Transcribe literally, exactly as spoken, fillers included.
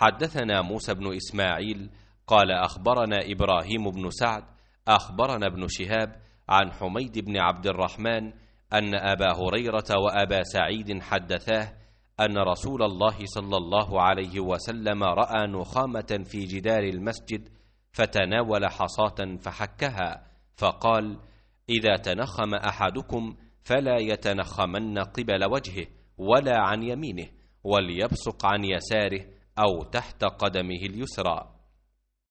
حدثنا موسى بن إسماعيل قال أخبرنا إبراهيم بن سعد أخبرنا ابن شهاب عن حميد بن عبد الرحمن أن أبا هريرة وأبا سعيد حدثاه أن رسول الله صلى الله عليه وسلم رأى نخامة في جدار المسجد فتناول حصاة فحكها، فقال: إذا تنخم أحدكم فلا يتنخمن قبل وجهه ولا عن يمينه، وليبصق عن يساره أو تحت قدمه اليسرى.